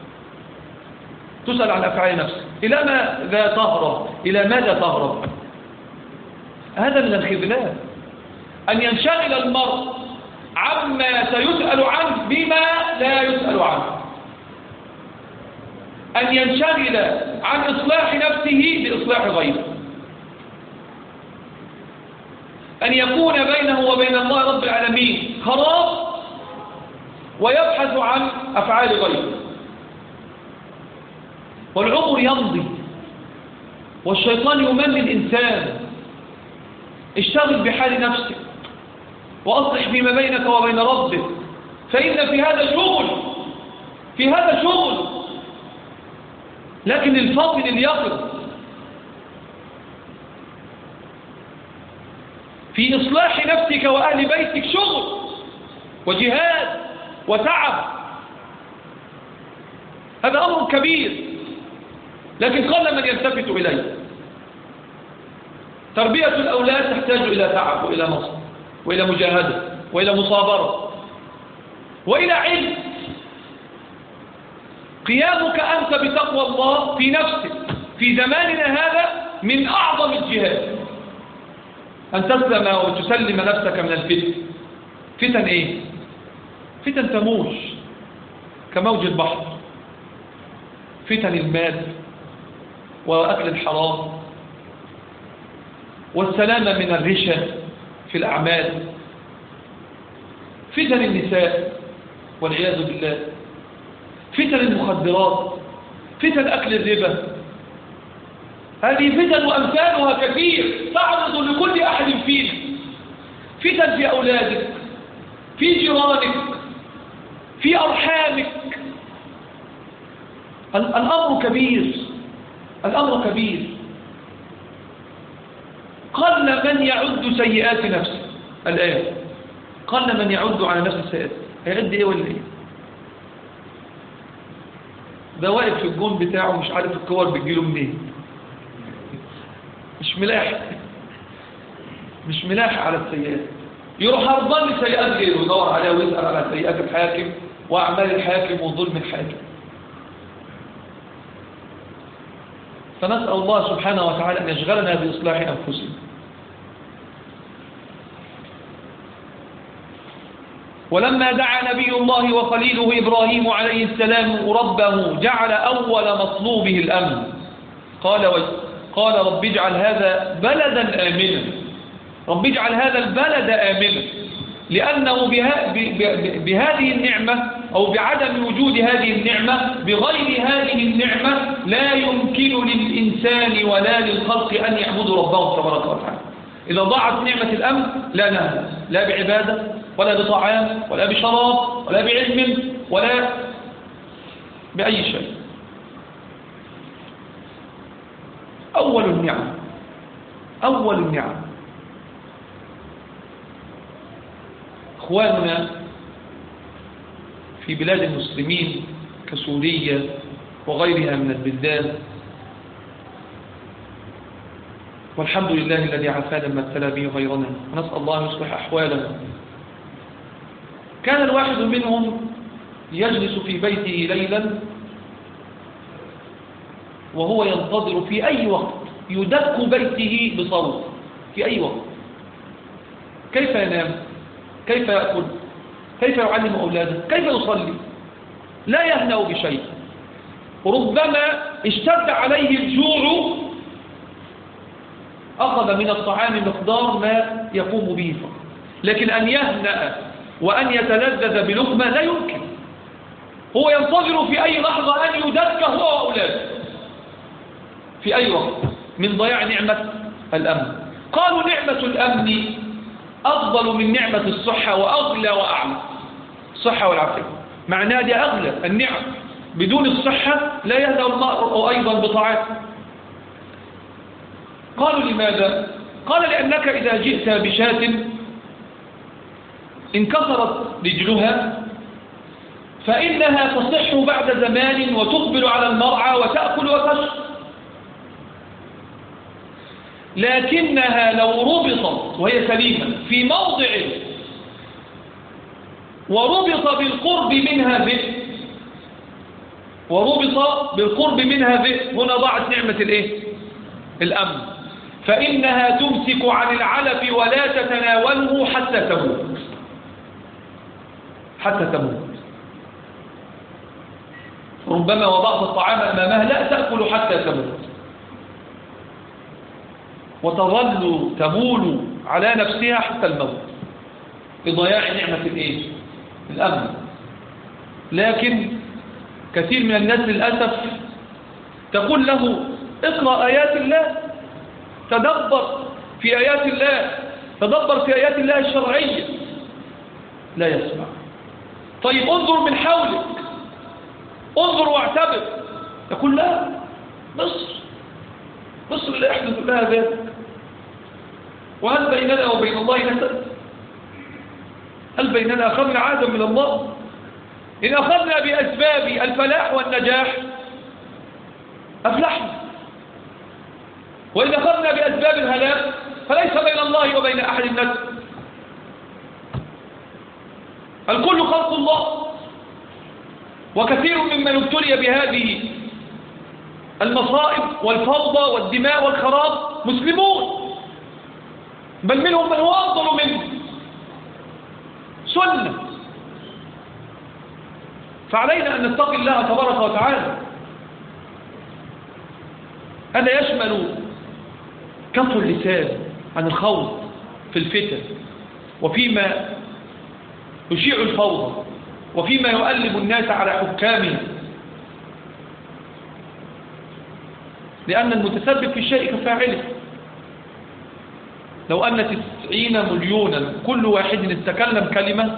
تسأل عن أفعال نفسك. إلى ماذا تهرب؟ إلى ماذا تهرب؟ هذا من الخذلان، أن ينشغل المرء عما سيسأل عنه بما لا يسأل عنه، أن ينشغل عن إصلاح نفسه بإصلاح غيره، أن يكون بينه وبين الله رب العالمين خراب ويبحث عن أفعال غيره. والعمر يمضي والشيطان يمني الإنسان: اشتغل بحال نفسك وأصلح فيما بينك وبين ربك، فإن في هذا شغل. لكن الفاضل اليقظ في إصلاح نفسك وأهل بيتك شغل وجهاد وتعب. هذا أمر كبير لكن قل من يلتفت إليه. تربية الأولاد تحتاج إلى تعب وإلى نصر وإلى مجاهدة وإلى مصابرة وإلى علم. قيامك أنت بتقوى الله في نفسك في زماننا هذا من أعظم الجهاد، أن تسلم وتسلم نفسك من الفتن. فتن إيه؟ فتن تموج كموج البحر، فتن المال وأكل الحرام والسلامة من الرشا في الأعمال، فتن النساء والعياذ بالله، فتن المخدرات، فتن أكل الربا. هذه فتن وأمثالها كثير تعرض لكل أحد فينا. فتن في أولادك، في جيرانك، في أرحامك. الأمر كبير، الأمر كبير. قل من يعد سيئات نفسه الآن، قل من يعد على نفس السيئات. هيعد إيه ولا إيه؟ ده واقف في الجون بتاعه مش عارف الكور بتجيله منين، مش ملاحق على السيئات، يروح هربان لسيئات غيره يدور عليها ويسأل على سيئات الحاكم وأعمال الحاكم وظلم الحاكم. فنسأل الله سبحانه وتعالى أن يشغلنا بإصلاح أنفسنا. ولما دعا نبي الله وخليله إبراهيم عليه السلام ربه جعل أول مطلوبه الأمن. قال رب اجعل هذا بلدا آمنا، رب اجعل هذا البلد آمنا، لأنه بهذه النعمة أو بعدم وجود هذه النعمة، بغير هذه النعمة لا يمكن للإنسان ولا للخلق أن يعبدوا ربهم تبارك وتعالى. إذا ضاعت نعمة الأمن لا نهل، لا بعبادة ولا بطعام ولا بشراب ولا بعلم ولا بأي شيء. أول النعم، أول النعم إخواننا في بلاد المسلمين كسوريا وغيرها من البلدان، والحمد لله الذي عافانا ما ابتلى به غيرنا، ونسأل الله أن يصلح أحوالنا. كان الواحد منهم يجلس في بيته ليلا وهو ينتظر في أي وقت يدق بيته بصوت، في أي وقت. كيف ينام؟ كيف يأكل؟ كيف يعلم أولاده؟ كيف يصلي؟ لا يهنأ بشيء. ربما اشتد عليه الجوع أخذ من الطعام مقدار ما يقوم به فقط، لكن أن يهنأ وأن يتلذذ بلقمة لا يمكن. هو ينتظر في أي لحظة أن يدك هو وأولاده في أي وقت من ضياع نعمة الأمن. قالوا نعمة الأمن أفضل من نعمة الصحة وأغلى وأعلى. الصحة والعافية معناها دي أغلى النعم. بدون الصحة لا يهدأ المرء أيضا بطاعته. قالوا لماذا؟ قال لأنك إذا جئت بشاة انكسرت رجلها فإنها تصح بعد زمان وتقبل على المرعى وتأكل وتشرب، لكنها لو ربطت وهي سليمة في موضع وربط بالقرب منها ذئب، وربط بالقرب منها ذئب، هنا ضاعت نعمة الايه؟ الأمن. فإنها تمسك عن العلف ولا تتناوله حتى تموت، حتى تموت. ربما وضعت الطعام أمامها لا تأكل حتى تموت، وتظل تبول على نفسها حتى الموت بضياع نعمة الايه؟ الأمن. لكن كثير من الناس للأسف تقول له اقرأ آيات الله، تدبر في آيات الله، تدبر في آيات الله الشرعية، لا يسمع. طيب انظر من حولك، انظر واعتبر، يقول لا، مصر لا يحدث لها ذلك. وهل بيننا وبين الله نسب؟ هل بيننا أخذنا عهدا من الله؟ إن أخذنا بأسباب الفلاح والنجاح أفلحنا. وإذا أخذنا بأسباب الهلاك فليس بين الله وبين أحد الناس، الكل خلق الله. وكثير ممن ابتلي بهذه المصائب والفوضى والدماء والخراب مسلمون، بل منهم من هو أفضل منه. سنة. فعلينا أن نتقي الله تبارك وتعالى. هذا يشمل كف اللسان عن الخوض في الفتن وفيما يشيع الفوضى وفيما يؤلب الناس على حكامهم، لأن المتسبب في الشيء كفاعله. لو أن 90 مليونا كل واحد استكلم كلمة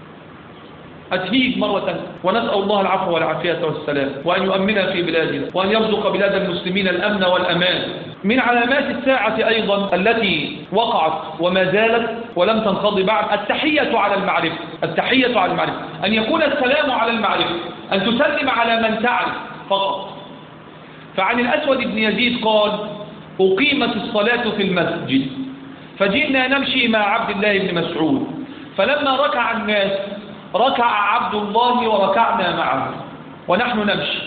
أتهيج مرة، ونسأل الله العفو والعافية والسلام، وأن يؤمننا في بلادنا، وأن يرزق بلاد المسلمين الأمن والأمان. من علامات الساعة أيضا التي وقعت وما زالت ولم تنقضي بعد التحية على المعرفة. التحية على المعرفة، أن يكون السلام على المعرفة، أن تسلم على من تعرف فقط. فعن الأسود بن يزيد قال: أقيمت الصلاة في المسجد فجئنا نمشي مع عبد الله بن مسعود، فلما ركع الناس ركع عبد الله وركعنا معه ونحن نمشي،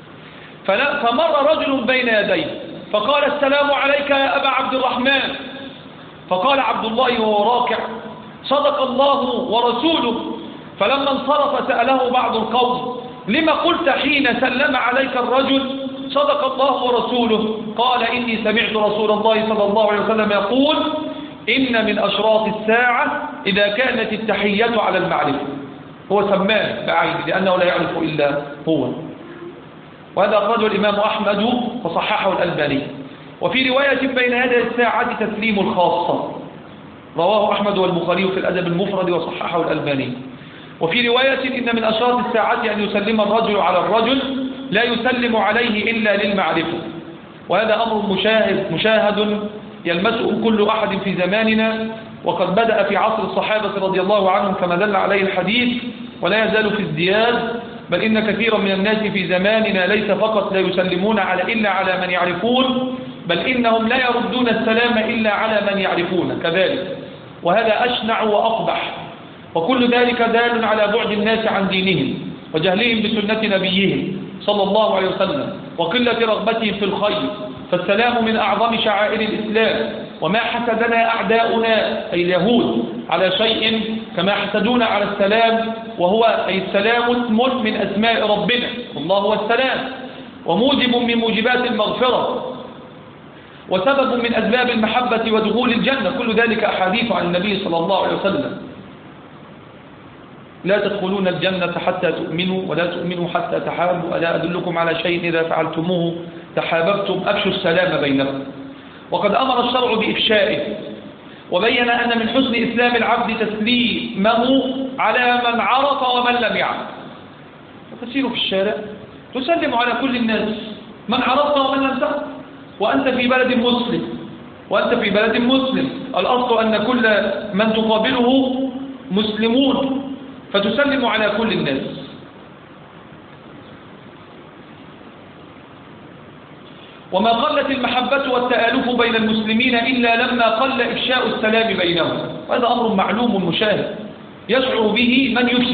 فمر رجل بين يديه فقال: السلام عليك يا أبا عبد الرحمن. فقال عبد الله وهو راكع: صدق الله ورسوله. فلما انصرف سأله بعض القوم: لما قلت حين سلم عليك الرجل صدق الله ورسوله؟ قال: إني سمعت رسول الله صلى الله عليه وسلم يقول: إن من أشراط الساعة إذا كانت التحية على المعرفة. هو سماه بعينه لأنه لا يعرف إلا هو. وهذا أخرجه الإمام أحمد وصححه الألباني. وفي رواية: بين يدي الساعة تسليم الخاصة، رواه أحمد والبخاري في الأدب المفرد وصححه الألباني. وفي رواية: إن من أشراط الساعة أن يسلم الرجل على الرجل لا يسلم عليه إلا للمعرفة. وهذا أمر مشاهد يلمسه كل أحد في زماننا، وقد بدأ في عصر الصحابة رضي الله عنهم كما دل عليه الحديث، ولا يزال في ازدياد. بل إن كثيرا من الناس في زماننا ليس فقط لا يسلمون إلا على من يعرفون، بل إنهم لا يردون السلام إلا على من يعرفون كذلك، وهذا أشنع وأقبح. وكل ذلك دال على بعد الناس عن دينهم وجهلهم بسنة نبيهم صلى الله عليه وسلم وقلة رغبتهم في الخير. فالسلام من أعظم شعائر الإسلام، وما حسدنا أعداؤنا أي اليهود على شيء كما حسدونا على السلام، وهو أي السلام اسم من أسماء ربنا، الله هو السلام، وموجب من موجبات المغفرة، وسبب من أسباب المحبة ودخول الجنة. كل ذلك أحاديث عن النبي صلى الله عليه وسلم: لا تدخلون الجنة حتى تؤمنوا ولا تؤمنوا حتى تحابوا، ألا أدلكم على شيء إذا فعلتموه تحاببتم، أفشوا السلام بينكم. وقد أمر الشرع بإفشائه، وبين أن من حسن إسلام العبد تسليمه على من عرف ومن لم يعرف. فتسير في الشارع تسلم على كل الناس، من عرفت ومن لم تعرف، وأنت في بلد مسلم، الأصل أن كل من تقابله مسلمون، فتسلم على كل الناس. وما قلت المحبة والتآلف بين المسلمين إلا لما قل إفشاء السلام بينهم. وهذا أمر معلوم مشاهد يشعر به من يفشي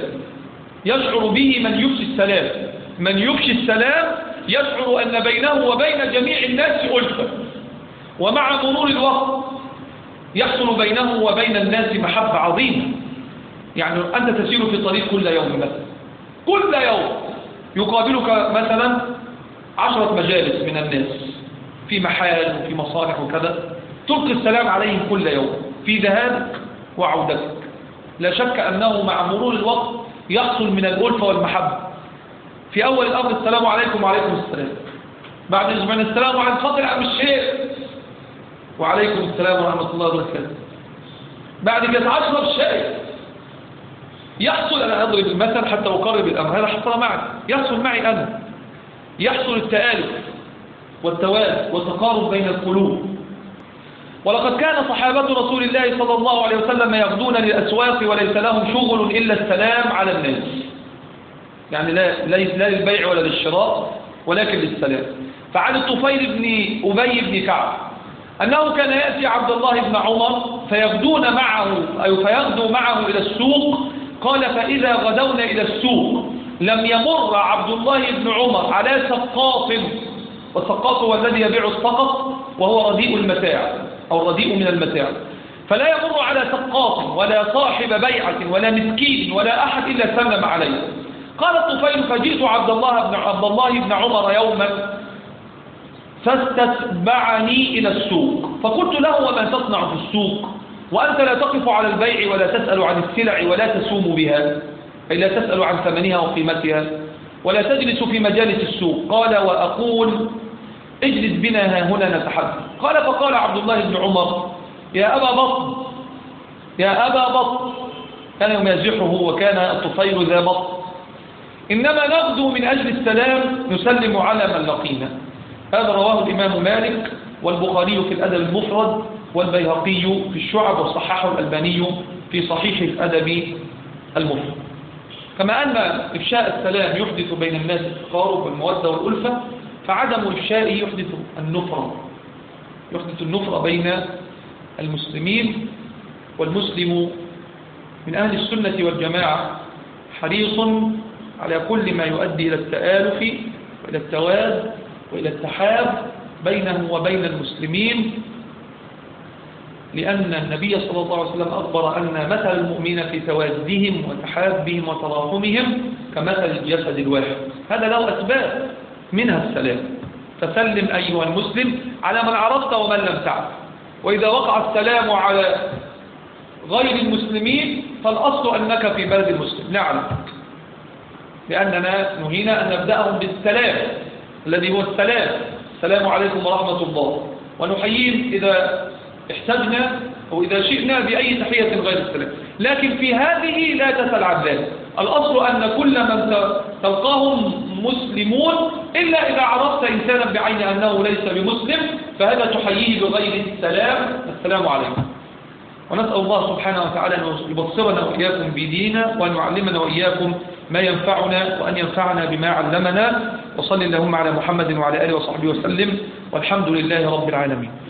السلام، من يفشي السلام يشعر أن بينه وبين جميع الناس ألفة. ومع مرور الوقت يحصل بينه وبين الناس محبة عظيمة. يعني أنت تسير في طريق كل يوم مثلا، كل يوم يقابلك مثلا 10 مجالس من الناس في محال وفي مصالح وكذا، تلقي السلام عليهم كل يوم في ذهابك وعودتك. لا شك أنه مع مرور الوقت يحصل من الألفة والمحبة. في أول الأمر السلام عليكم وعليكم السلام، بعد أسبوعين السلام عليكم فضل عم الشيخ وعليكم السلام ورحمة الله وبركاته، بعد كده 10 شيء يحصل. أنا أضرب المثل حتى أقرب الأمر، هذا حصل معي، يحصل معي أنا، يحصل التآلف والتوالد والتقارب بين القلوب. ولقد كان صحابة رسول الله صلى الله عليه وسلم يغدون للأسواق وليس لهم شغل إلا السلام على الناس، يعني لا للبيع ولا للشراء، ولكن للسلام. فعن الطفيل بن أبي بن كعب أنه كان يأتي عبد الله بن عمر فيغدون معه أو فيغدو معه إلى السوق. قال فإذا غدونا إلى السوق لم يمر عبد الله بن عمر على سقاط، والسقاط هو الذي يبيع السقط وهو رديء المتاع أو رديء من المتاع، فلا يمر على سقاط ولا صاحب بيعة ولا مسكين ولا أحد إلا سلم عليه. قال الطفيل فجئت عبد الله بن عمر يوما فاستتبعني إلى السوق، فقلت له وما تصنع في السوق وأنت لا تقف على البيع ولا تسأل عن السلع ولا تسوم بها، أي لا تسأل عن ثمنها وقيمتها ولا تجلس في مجالس السوق؟ قال وأقول اجلس بنا ها هنا نتحدث. قال فقال عبد الله بن عمر يا أبا بطن يا أبا بطن، كان يمازحه وكان الطفيل ذا بطن، إنما نغدو من أجل السلام نسلم على من لقينا. هذا رواه الإمام مالك والبخاري في الأدب المفرد والبيهقي في الشعب وصححه الألباني في صحيح الأدب المفرد. كما أن إفشاء السلام يحدث بين الناس التقارب والمودة والألفة، فعدم إفشائه يحدث النفرة بين المسلمين. والمسلم من أهل السنة والجماعة حريص على كل ما يؤدي إلى التآلف وإلى التواد وإلى التحاب بينه وبين المسلمين، لأن النبي صلى الله عليه وسلم أخبر أن مثل المؤمنين في توادهم وتحابهم وتراحمهم كمثل الجسد الواحد. هذا له أسباب منها السلام، فسلم أيها المسلم على من عرفت ومن لم تعرف. وإذا وقع السلام على غير المسلمين فالأصل أنك في بلد المسلم نعلم، لأننا نهينا أن نبدأهم بالسلام الذي هو السلام عليكم ورحمة الله، ونحييهم إذا احتجنا أو إذا شئنا بأي تحية غير السلام. لكن في هذه لا تسأل عن ذلك، الأصل أن كل من تلقاهم مسلمون إلا إذا عرفت إنسانا بعين أنه ليس بمسلم فهذا تحييه بغير السلام عليكم. ونسأل الله سبحانه وتعالى أن يبصرنا وإياكم بدينا، وأن يعلمنا وإياكم ما ينفعنا، وأن ينفعنا بما علمنا. وصل اللهم على محمد وعلى آله وصحبه وسلم، والحمد لله رب العالمين.